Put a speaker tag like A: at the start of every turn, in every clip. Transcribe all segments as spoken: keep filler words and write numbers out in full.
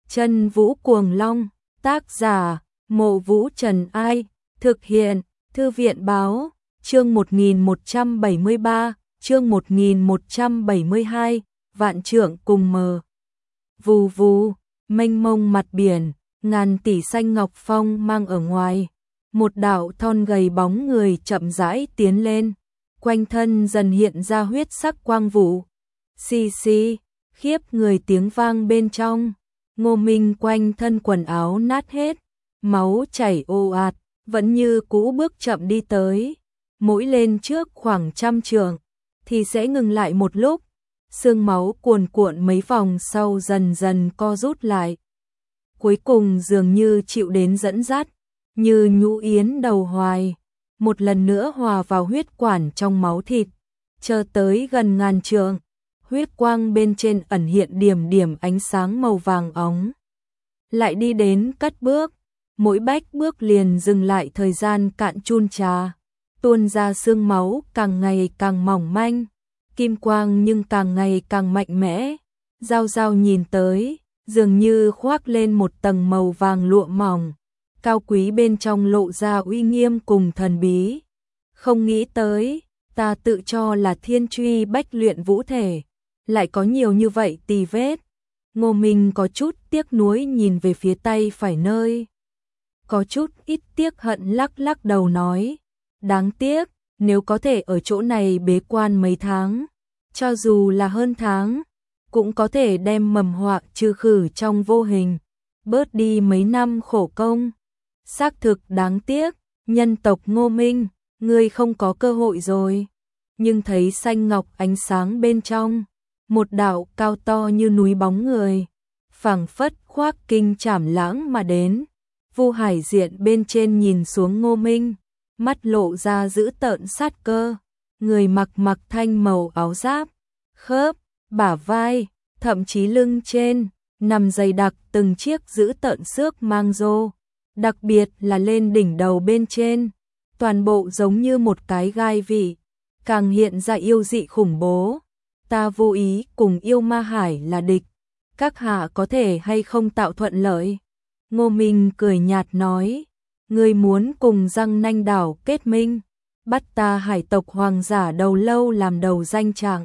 A: Chân Vũ Cuồng Long, tác giả, Mộ Vũ Trần Ai, thực hiện, Thư viện Báo, chương một nghìn một trăm bảy mươi ba, chương một nghìn một trăm bảy mươi hai, vạn trượng cùng mờ. Vù vù, mênh mông mặt biển, ngàn tỷ xanh ngọc phong mang ở ngoài. Một đạo thon gầy bóng người chậm rãi tiến lên, quanh thân dần hiện ra huyết sắc quang vụ. Xì xì, khiếp người tiếng vang bên trong. Ngô Minh quanh thân quần áo nát hết, máu chảy ồ ạt, vẫn như cũ bước chậm đi tới. Mỗi lên trước khoảng trăm trượng, thì sẽ ngừng lại một lúc. Xương máu cuồn cuộn mấy vòng sau dần dần co rút lại. Cuối cùng dường như chịu đến dẫn dắt, như nhũ yến đầu hoài, một lần nữa hòa vào huyết quản trong máu thịt, chờ tới gần ngàn trượng, huyết quang bên trên ẩn hiện điểm điểm ánh sáng màu vàng óng. Lại đi đến cất bước, mỗi bách bước liền dừng lại thời gian cạn chun trà, tuôn ra xương máu càng ngày càng mỏng manh, kim quang nhưng càng ngày càng mạnh mẽ. Giao Giao nhìn tới, dường như khoác lên một tầng màu vàng lụa mỏng, cao quý bên trong lộ ra uy nghiêm cùng thần bí. Không nghĩ tới, ta tự cho là thiên truy bách luyện vũ thể, lại có nhiều như vậy tì vết. Ngô Minh có chút tiếc nuối nhìn về phía tay phải nơi. Có chút ít tiếc hận lắc lắc đầu nói, đáng tiếc, nếu có thể ở chỗ này bế quan mấy tháng, cho dù là hơn tháng, cũng có thể đem mầm họa trừ khử trong vô hình, bớt đi mấy năm khổ công. Xác thực đáng tiếc, nhân tộc Ngô Minh, ngươi không có cơ hội rồi. Nhưng thấy xanh ngọc ánh sáng bên trong, một đạo cao to như núi bóng người, phảng phất khoác kinh trảm lãng mà đến. Vu Hải Diện bên trên nhìn xuống Ngô Minh, mắt lộ ra dữ tợn sát cơ. Người mặc mặc thanh màu áo giáp, khớp, bả vai, thậm chí lưng trên, nằm dày đặc từng chiếc dữ tợn xước mang rô. Đặc biệt là lên đỉnh đầu bên trên, toàn bộ giống như một cái gai vị, càng hiện ra yêu dị khủng bố. Ta vô ý cùng yêu ma hải là địch, các hạ có thể hay không tạo thuận lợi? Ngô Minh cười nhạt nói, ngươi muốn cùng Giang Nanh đảo kết minh, bắt ta hải tộc hoàng giả đầu lâu làm đầu danh trạng.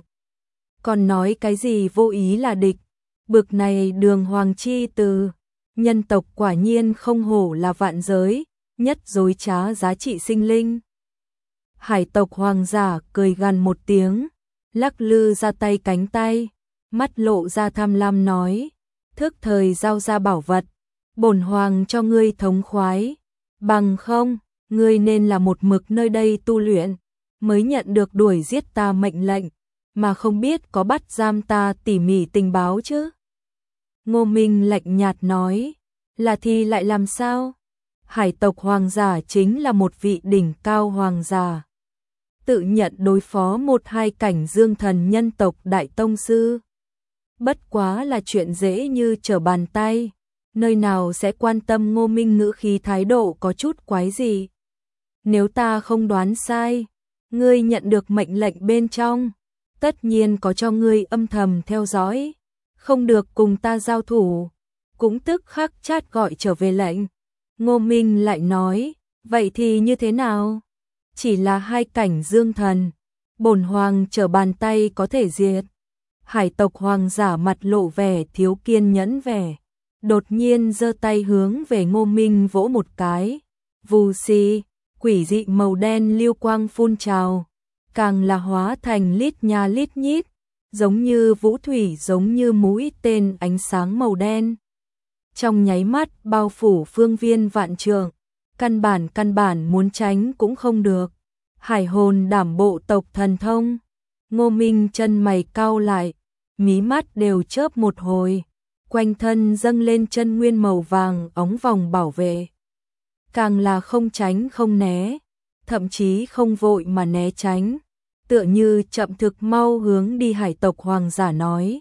A: Còn nói cái gì vô ý là địch, bực này đường hoàng chi từ. Nhân tộc quả nhiên không hổ là vạn giới, nhất dối trá giá trị sinh linh. Hải tộc hoàng giả cười gằn một tiếng, lắc lư ra tay cánh tay, mắt lộ ra tham lam nói, thức thời giao ra bảo vật, bổn hoàng cho ngươi thống khoái, bằng không, ngươi nên là một mực nơi đây tu luyện, mới nhận được đuổi giết ta mệnh lệnh, mà không biết có bắt giam ta tỉ mỉ tình báo chứ. Ngô Minh lạnh nhạt nói, là thì lại làm sao? Hải tộc hoàng giả chính là một vị đỉnh cao hoàng giả, tự nhận đối phó một hai cảnh dương thần nhân tộc đại tông sư. Bất quá là chuyện dễ như trở bàn tay, nơi nào sẽ quan tâm. Ngô Minh ngữ khí thái độ có chút quái gì. Nếu ta không đoán sai, ngươi nhận được mệnh lệnh bên trong, tất nhiên có cho ngươi âm thầm theo dõi, không được cùng ta giao thủ, cũng tức khắc chát gọi trở về lệnh. Ngô Minh lại nói, vậy thì như thế nào? Chỉ là hai cảnh dương thần, bổn hoàng trở bàn tay có thể diệt. Hải tộc hoàng giả mặt lộ vẻ thiếu kiên nhẫn vẻ, đột nhiên giơ tay hướng về Ngô Minh vỗ một cái. Vù xì, quỷ dị màu đen lưu quang phun trào, càng là hóa thành lít nha lít nhít, giống như vũ thủy, giống như mũi tên ánh sáng màu đen. Trong nháy mắt bao phủ phương viên vạn trượng, căn bản căn bản muốn tránh cũng không được. Hải hồn đảm bộ tộc thần thông. Ngô Minh chân mày cau lại, mí mắt đều chớp một hồi, quanh thân dâng lên chân nguyên màu vàng óng vòng bảo vệ. Càng là không tránh không né, thậm chí không vội mà né tránh, tựa như chậm thực mau hướng đi. Hải tộc hoàng giả nói,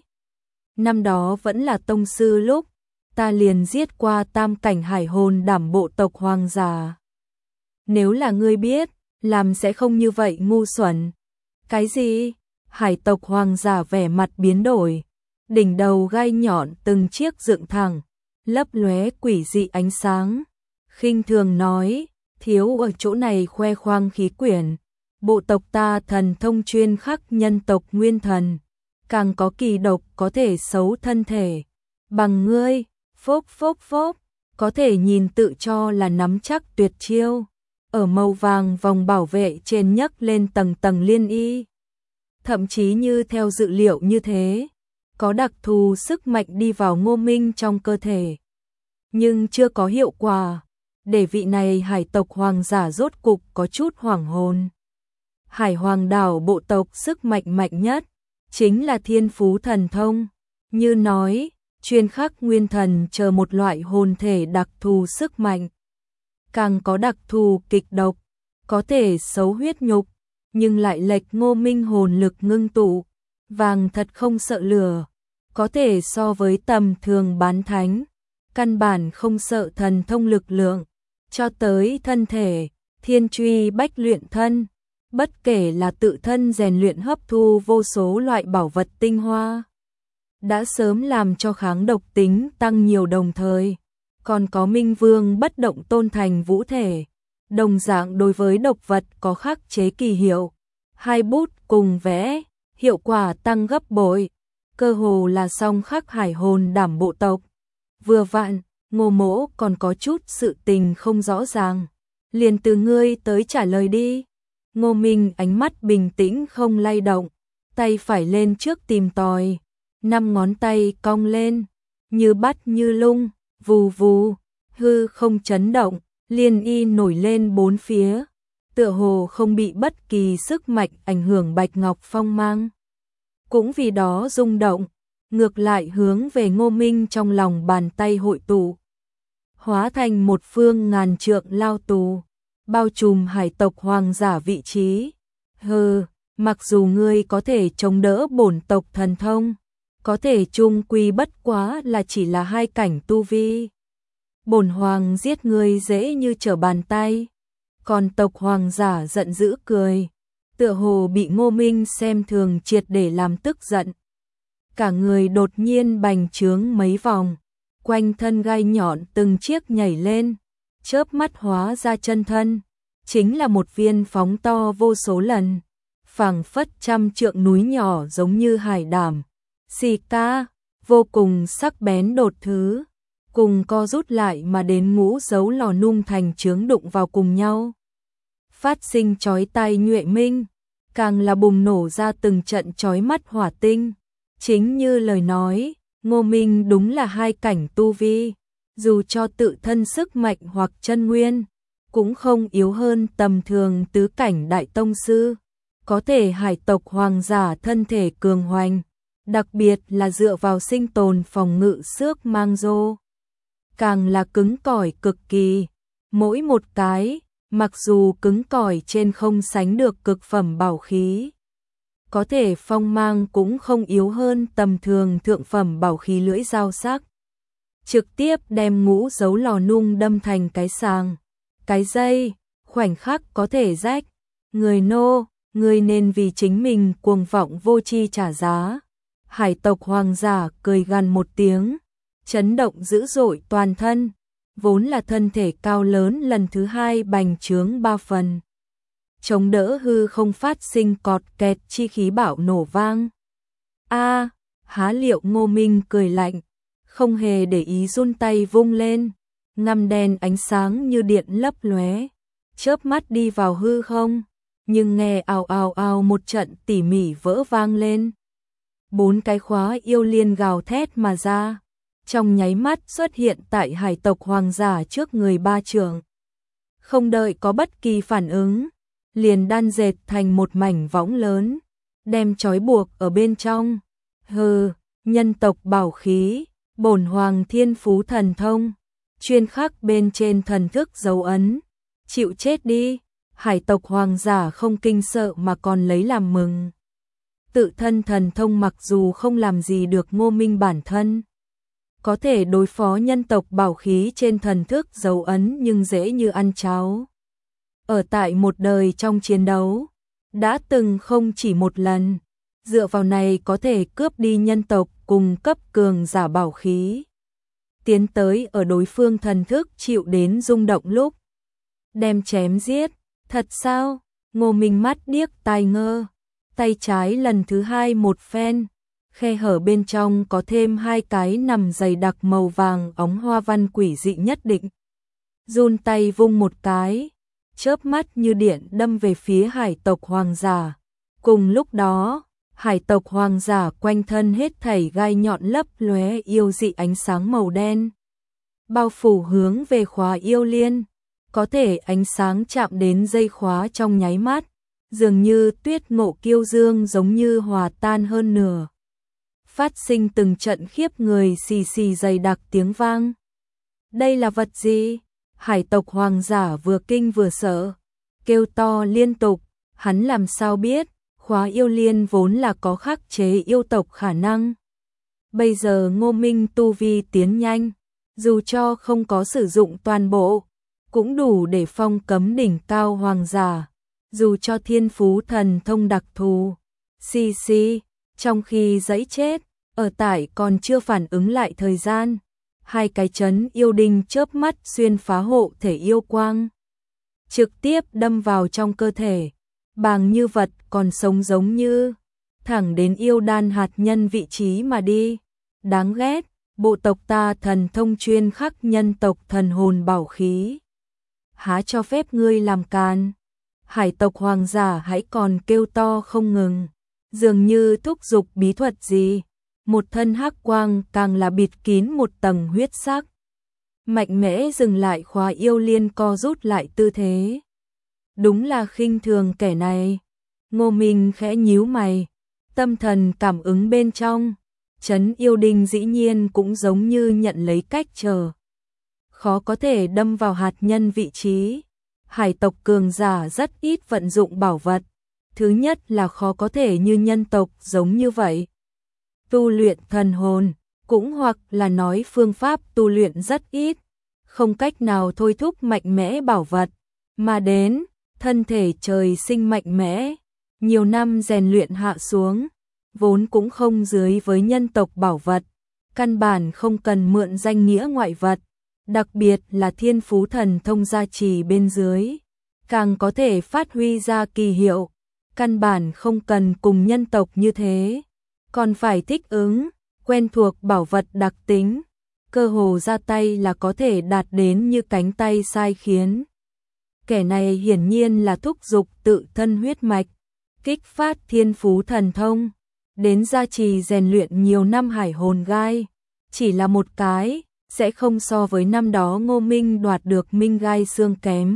A: năm đó vẫn là tông sư lúc, ta liền giết qua tam cảnh hải hồn đảm bộ tộc hoàng giả. Nếu là ngươi biết, làm sẽ không như vậy ngu xuẩn. Cái gì? Hải tộc hoàng giả vẻ mặt biến đổi, đỉnh đầu gai nhọn từng chiếc dựng thẳng, lấp lóe quỷ dị ánh sáng. Khinh thường nói, thiếu ở chỗ này khoe khoang khí quyển. Bộ tộc ta thần thông chuyên khắc nhân tộc nguyên thần, càng có kỳ độc có thể xấu thân thể. Bằng ngươi, phốc phốc phốc, có thể nhìn tự cho là nắm chắc tuyệt chiêu. Ở màu vàng vòng bảo vệ trên nhấc lên tầng tầng liên y. Thậm chí như theo dự liệu như thế, có đặc thù sức mạnh đi vào Ngô Minh trong cơ thể. Nhưng chưa có hiệu quả, để vị này hải tộc hoàng giả rốt cục có chút hoảng hồn. Hải hoàng đảo bộ tộc sức mạnh mạnh nhất, chính là thiên phú thần thông. Như nói, chuyên khắc nguyên thần chờ một loại hồn thể đặc thù sức mạnh. Càng có đặc thù kịch độc, có thể xấu huyết nhục, nhưng lại lệch Ngô Minh hồn lực ngưng tụ. Vàng thật không sợ lửa, có thể so với tầm thường bán thánh. Căn bản không sợ thần thông lực lượng, cho tới thân thể, thiên truy bách luyện thân. Bất kể là tự thân rèn luyện hấp thu vô số loại bảo vật tinh hoa, đã sớm làm cho kháng độc tính tăng nhiều đồng thời. Còn có Minh Vương bất động tôn thành vũ thể, đồng dạng đối với độc vật có khắc chế kỳ hiệu. Hai bút cùng vẽ, hiệu quả tăng gấp bội, cơ hồ là song khắc hải hồn đảm bộ tộc. Vừa vặn, Ngô Mỗ còn có chút sự tình không rõ ràng, liền từ ngươi tới trả lời đi. Ngô Minh ánh mắt bình tĩnh không lay động, tay phải lên trước tìm tòi, năm ngón tay cong lên, như bắt như lung, vù vù, hư không chấn động, liên y nổi lên bốn phía, tựa hồ không bị bất kỳ sức mạnh ảnh hưởng bạch ngọc phong mang. Cũng vì đó rung động, ngược lại hướng về Ngô Minh trong lòng bàn tay hội tụ, hóa thành một phương ngàn trượng lao tù, bao trùm hải tộc hoàng giả vị trí. Hừ, mặc dù ngươi có thể chống đỡ bổn tộc thần thông, có thể chung quy bất quá là chỉ là hai cảnh tu vi. Bổn hoàng giết ngươi dễ như trở bàn tay. Còn tộc hoàng giả giận dữ cười, tựa hồ bị Ngô Minh xem thường triệt để làm tức giận. Cả người đột nhiên bành trướng mấy vòng, quanh thân gai nhọn từng chiếc nhảy lên, chớp mắt hóa ra chân thân, chính là một viên phóng to vô số lần, phảng phất trăm trượng núi nhỏ giống như hải đảm. Xì ca, vô cùng sắc bén đột thứ, cùng co rút lại mà đến ngũ dấu lò nung thành chướng đụng vào cùng nhau. Phát sinh chói tai nhuệ minh, càng là bùng nổ ra từng trận chói mắt hỏa tinh. Chính như lời nói, Ngô Minh đúng là hai cảnh tu vi, dù cho tự thân sức mạnh hoặc chân nguyên, cũng không yếu hơn tầm thường tứ cảnh đại tông sư. Có thể hải tộc hoàng giả thân thể cường hoành, đặc biệt là dựa vào sinh tồn phòng ngự xước mang rô, càng là cứng cỏi cực kỳ. Mỗi một cái, mặc dù cứng cỏi trên không sánh được cực phẩm bảo khí, có thể phong mang cũng không yếu hơn tầm thường thượng phẩm bảo khí lưỡi dao sắc. Trực tiếp đem ngũ dấu lò nung đâm thành cái sàng, cái dây, khoảnh khắc có thể rách. Người nô, người nên vì chính mình cuồng vọng vô tri trả giá. Hải tộc hoàng giả cười gằn một tiếng, chấn động dữ dội toàn thân, vốn là thân thể cao lớn lần thứ hai bành trướng ba phần, chống đỡ hư không phát sinh cọt kẹt chi khí bạo nổ vang. A, há liệu Ngô Minh cười lạnh, không hề để ý run tay vung lên, ngăm đen ánh sáng như điện lấp lóe, chớp mắt đi vào hư không, nhưng nghe ào ào ào một trận tỉ mỉ vỡ vang lên. Bốn cái khóa yêu liên gào thét mà ra, trong nháy mắt xuất hiện tại hải tộc hoàng giả trước người ba trưởng. Không đợi có bất kỳ phản ứng, liền đan dệt thành một mảnh võng lớn, đem trói buộc ở bên trong. Hừ, nhân tộc bảo khí, bổn hoàng thiên phú thần thông, chuyên khắc bên trên thần thức dấu ấn, chịu chết đi. Hải tộc hoàng giả không kinh sợ mà còn lấy làm mừng. Tự thân thần thông mặc dù không làm gì được Ngô Minh bản thân, có thể đối phó nhân tộc bảo khí trên thần thức dấu ấn nhưng dễ như ăn cháo. Ở tại một đời trong chiến đấu, đã từng không chỉ một lần, dựa vào này có thể cướp đi nhân tộc cùng cấp cường giả bảo khí. tiến tới ở đối phương thần thức chịu đến rung động lúc. Đem chém giết, thật sao? Ngô Minh mắt điếc tai ngơ, tay trái lần thứ hai một phen, khe hở bên trong có thêm hai cái nằm dày đặc màu vàng óng hoa văn quỷ dị nhất định. Run tay vung một cái, chớp mắt như điện đâm về phía hải tộc hoàng giả. Cùng lúc đó, hải tộc hoàng giả quanh thân hết thảy gai nhọn lấp lóe yêu dị ánh sáng màu đen. Bao phủ hướng về khóa yêu liên, có thể ánh sáng chạm đến dây khóa trong nháy mắt, dường như tuyết ngộ kiêu dương giống như hòa tan hơn nửa. Phát sinh từng trận khiếp người xì xì dày đặc tiếng vang. Đây là vật gì? Hải tộc hoàng giả vừa kinh vừa sợ, kêu to liên tục, hắn làm sao biết, khóa yêu liên vốn là có khắc chế yêu tộc khả năng. Bây giờ Ngô Minh tu vi tiến nhanh, dù cho không có sử dụng toàn bộ, cũng đủ để phong cấm đỉnh cao hoàng giả, dù cho thiên phú thần thông đặc thù. Xì xì, trong khi giấy chết, ở tại còn chưa phản ứng lại thời gian, hai cái chấn yêu đinh chớp mắt xuyên phá hộ thể yêu quang, trực tiếp đâm vào trong cơ thể, bàng như vật còn sống giống như, thẳng đến yêu đan hạt nhân vị trí mà đi. Đáng ghét, bộ tộc ta thần thông chuyên khắc nhân tộc thần hồn bảo khí. Há cho phép ngươi làm càn. Hải tộc hoàng giả hãy còn kêu to không ngừng, dường như thúc giục bí thuật gì. Một thân hắc quang càng là bịt kín một tầng huyết sắc. Mạnh mẽ dừng lại khóa yêu liên co rút lại tư thế. Đúng là khinh thường kẻ này. Ngô Minh khẽ nhíu mày, tâm thần cảm ứng bên trong, chấn yêu đinh dĩ nhiên cũng giống như nhận lấy cách chờ. Khó có thể đâm vào hạt nhân vị trí. Hải tộc cường giả rất ít vận dụng bảo vật. Thứ nhất là khó có thể như nhân tộc giống như vậy. Tu luyện thần hồn, cũng hoặc là nói phương pháp tu luyện rất ít, không cách nào thôi thúc mạnh mẽ bảo vật, mà đến, thân thể trời sinh mạnh mẽ, nhiều năm rèn luyện hạ xuống, vốn cũng không dưới với nhân tộc bảo vật, căn bản không cần mượn danh nghĩa ngoại vật, đặc biệt là thiên phú thần thông gia trì bên dưới, càng có thể phát huy ra kỳ hiệu, căn bản không cần cùng nhân tộc như thế. Còn phải thích ứng, quen thuộc bảo vật đặc tính, cơ hồ ra tay là có thể đạt đến như cánh tay sai khiến. Kẻ này hiển nhiên là thúc giục tự thân huyết mạch, kích phát thiên phú thần thông, đến gia trì rèn luyện nhiều năm hải hồn gai, chỉ là một cái, sẽ không so với năm đó Ngô Minh đoạt được minh gai xương kém.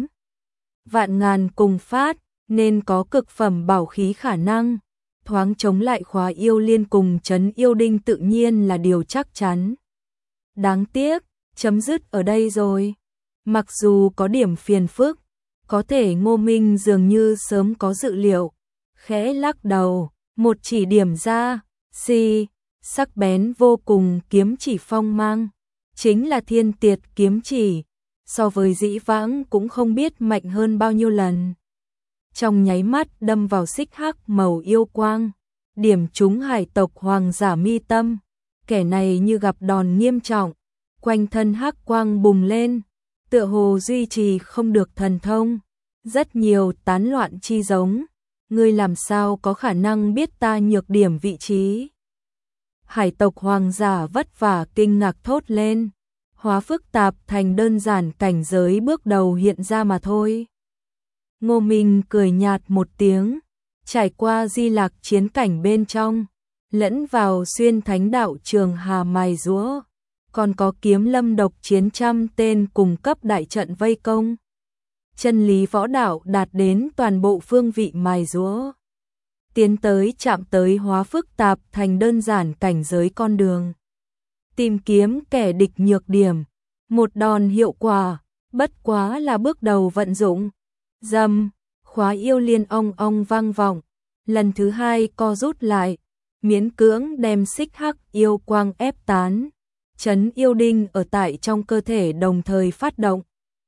A: Vạn ngàn cùng phát, nên có cực phẩm bảo khí khả năng. Thoáng chống lại khóa yêu liên cùng chấn yêu đinh tự nhiên là điều chắc chắn. Đáng tiếc, chấm dứt ở đây rồi. Mặc dù có điểm phiền phức, có thể Ngô Minh dường như sớm có dự liệu. Khẽ lắc đầu, một chỉ điểm ra, xì, sắc bén vô cùng kiếm chỉ phong mang. Chính là thiên tiệt kiếm chỉ, so với dĩ vãng cũng không biết mạnh hơn bao nhiêu lần. Trong nháy mắt đâm vào xích hắc màu yêu quang, điểm trúng hải tộc hoàng giả mi tâm, kẻ này như gặp đòn nghiêm trọng, quanh thân hắc quang bùng lên, tựa hồ duy trì không được thần thông, rất nhiều tán loạn chi giống, ngươi làm sao có khả năng biết ta nhược điểm vị trí. Hải tộc hoàng giả vất vả kinh ngạc thốt lên, hóa phức tạp thành đơn giản cảnh giới bước đầu hiện ra mà thôi. Ngô Minh cười nhạt một tiếng, trải qua di lạc chiến cảnh bên trong, lẫn vào xuyên thánh đạo trường hà mài giũa, còn có kiếm lâm độc chiến trăm tên cùng cấp đại trận vây công. Chân lý võ đạo đạt đến toàn bộ phương vị mài giũa, tiến tới chạm tới hóa phức tạp thành đơn giản cảnh giới con đường. Tìm kiếm kẻ địch nhược điểm, một đòn hiệu quả, bất quá là bước đầu vận dụng. Dầm, khóa yêu liên ong ong vang vọng, lần thứ hai co rút lại, miễn cưỡng đem xích hắc yêu quang ép tán, chấn yêu đinh ở tại trong cơ thể đồng thời phát động.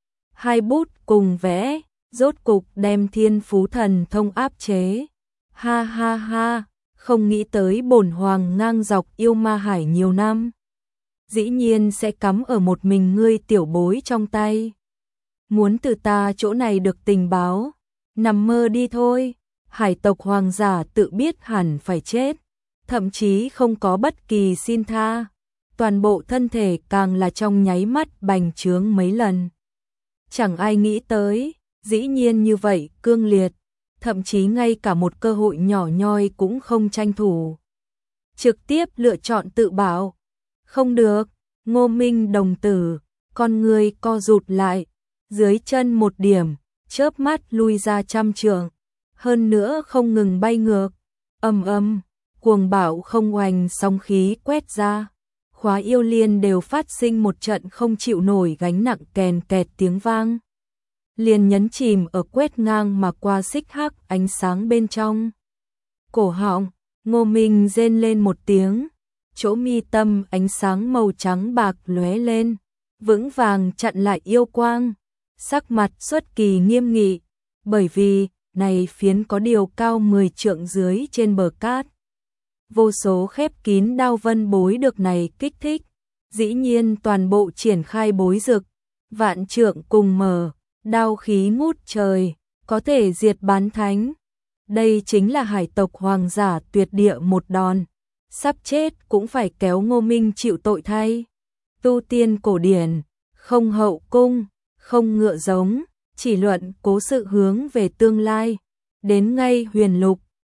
A: Hai bút cùng vẽ, rốt cục đem thiên phú thần thông áp chế. Ha ha ha, không nghĩ tới bổn hoàng ngang dọc yêu ma hải nhiều năm. dĩ nhiên sẽ cắm ở một mình ngươi tiểu bối trong tay. Muốn từ ta chỗ này được tình báo, nằm mơ đi thôi. Hải tộc hoàng giả tự biết hẳn phải chết, thậm chí không có bất kỳ xin tha. Toàn bộ thân thể càng là trong nháy mắt bành trướng mấy lần. Chẳng ai nghĩ tới, dĩ nhiên như vậy cương liệt, thậm chí ngay cả một cơ hội nhỏ nhoi cũng không tranh thủ. Trực tiếp lựa chọn tự bảo. Không được, Ngô Minh đồng tử, con người co rụt lại, dưới chân một điểm, chớp mắt lui ra trăm trượng, hơn nữa không ngừng bay ngược. Ầm ầm, cuồng bạo không oanh sóng khí quét ra. Khóa yêu liên đều phát sinh một trận không chịu nổi gánh nặng kèn kẹt tiếng vang. Liền nhấn chìm ở quét ngang mà qua xích hắc ánh sáng bên trong. Cổ họng, Ngô Minh rên lên một tiếng, chỗ mi tâm ánh sáng màu trắng bạc lóe lên, vững vàng chặn lại yêu quang, sắc mặt xuất kỳ nghiêm nghị, bởi vì này phiến có điều cao mười trượng dưới trên bờ cát. Vô số khép kín đao vân bối được này kích thích, dĩ nhiên toàn bộ triển khai bối rực, vạn trượng cùng mở, đao khí ngút trời, có thể diệt bán thánh. Đây chính là hải tộc hoàng giả tuyệt địa một đòn, sắp chết cũng phải kéo Ngô Minh chịu tội thay. Tu tiên cổ điển, không hậu cung, không ngựa giống, chỉ luận cố sự hướng về tương lai, đến ngay huyền lục,